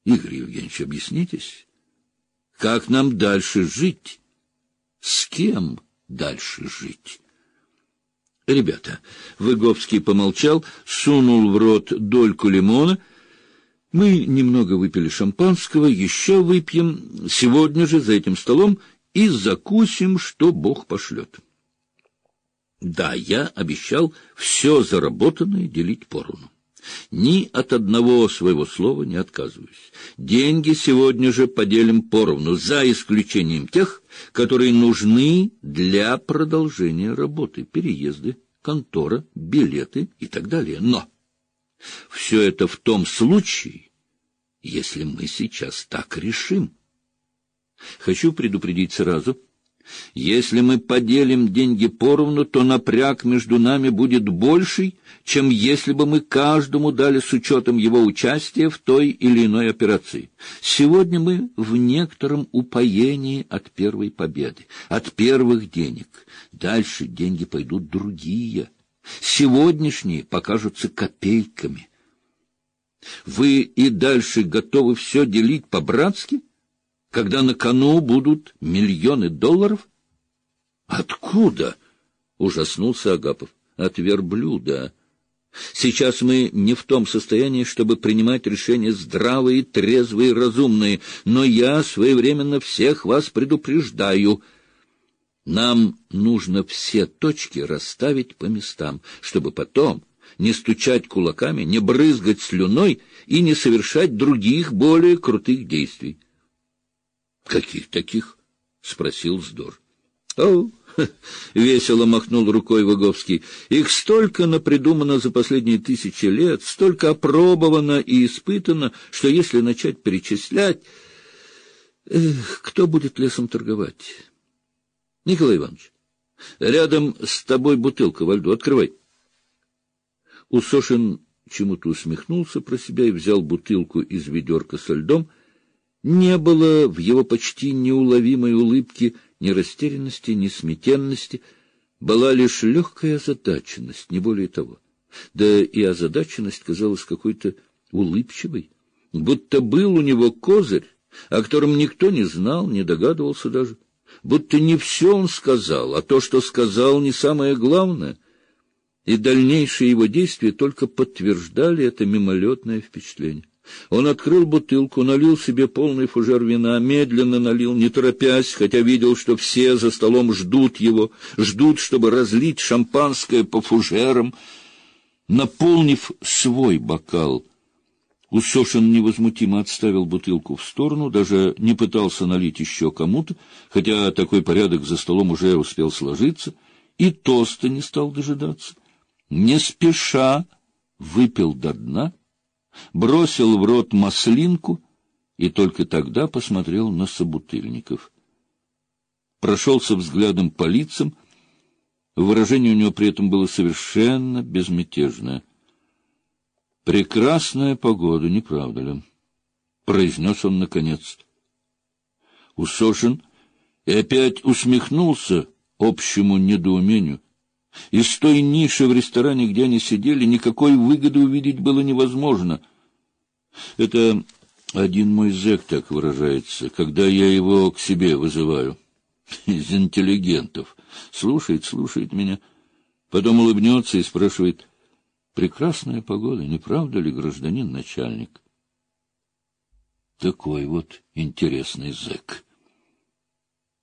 Игорь Евгеньевич, объяснитесь, как нам дальше жить? С кем дальше жить? Ребята, Выговский помолчал, сунул в рот дольку лимона. Мы немного выпили шампанского, еще выпьем, сегодня же за этим столом и закусим, что Бог пошлет. Да, я обещал все заработанное делить поровну. Ни от одного своего слова не отказываюсь. Деньги сегодня же поделим поровну, за исключением тех, которые нужны для продолжения работы, переезды, контора, билеты и так далее. Но все это в том случае, если мы сейчас так решим. Хочу предупредить сразу. Если мы поделим деньги поровну, то напряг между нами будет больший, чем если бы мы каждому дали с учетом его участия в той или иной операции. Сегодня мы в некотором упоении от первой победы, от первых денег. Дальше деньги пойдут другие. Сегодняшние покажутся копейками. Вы и дальше готовы все делить по-братски? Когда на кону будут миллионы долларов? Откуда? Ужаснулся Агапов. От верблюда. Сейчас мы не в том состоянии, чтобы принимать решения здравые, трезвые, разумные, но я своевременно всех вас предупреждаю. Нам нужно все точки расставить по местам, чтобы потом не стучать кулаками, не брызгать слюной и не совершать других, более крутых действий. — Каких таких? — спросил Здор. — О, весело махнул рукой Выговский. — Их столько напридумано за последние 1000 лет, столько опробовано и испытано, что если начать перечислять... кто будет лесом торговать? Николай Иванович, рядом с тобой бутылка во льду. Открывай. Усошин чему-то усмехнулся про себя и взял бутылку из ведерка со льдом. Не было в его почти неуловимой улыбке ни растерянности, ни смятенности, была лишь легкая озадаченность, не более того. Да и озадаченность казалась какой-то улыбчивой, будто был у него козырь, о котором никто не знал, не догадывался даже, будто не все он сказал, а то, что сказал, не самое главное, и дальнейшие его действия только подтверждали это мимолетное впечатление. Он открыл бутылку, налил себе полный фужер вина, медленно налил, не торопясь, хотя видел, что все за столом ждут его, ждут, чтобы разлить шампанское по фужерам. Наполнив свой бокал, Усошин невозмутимо отставил бутылку в сторону, даже не пытался налить еще кому-то, хотя такой порядок за столом уже успел сложиться, и тоста не стал дожидаться. Не спеша выпил до дна, бросил в рот маслинку и только тогда посмотрел на собутыльников. Прошелся взглядом по лицам, выражение у него при этом было совершенно безмятежное. «Прекрасная погода, не правда ли?» — произнес он наконец. Усошин и опять усмехнулся общему недоумению. Из той ниши в ресторане, где они сидели, никакой выгоды увидеть было невозможно. Это один мой зэк так выражается, когда я его к себе вызываю. Из интеллигентов. Слушает меня, потом улыбнется и спрашивает: «Прекрасная погода, не правда ли, гражданин начальник?» Такой вот интересный зэк.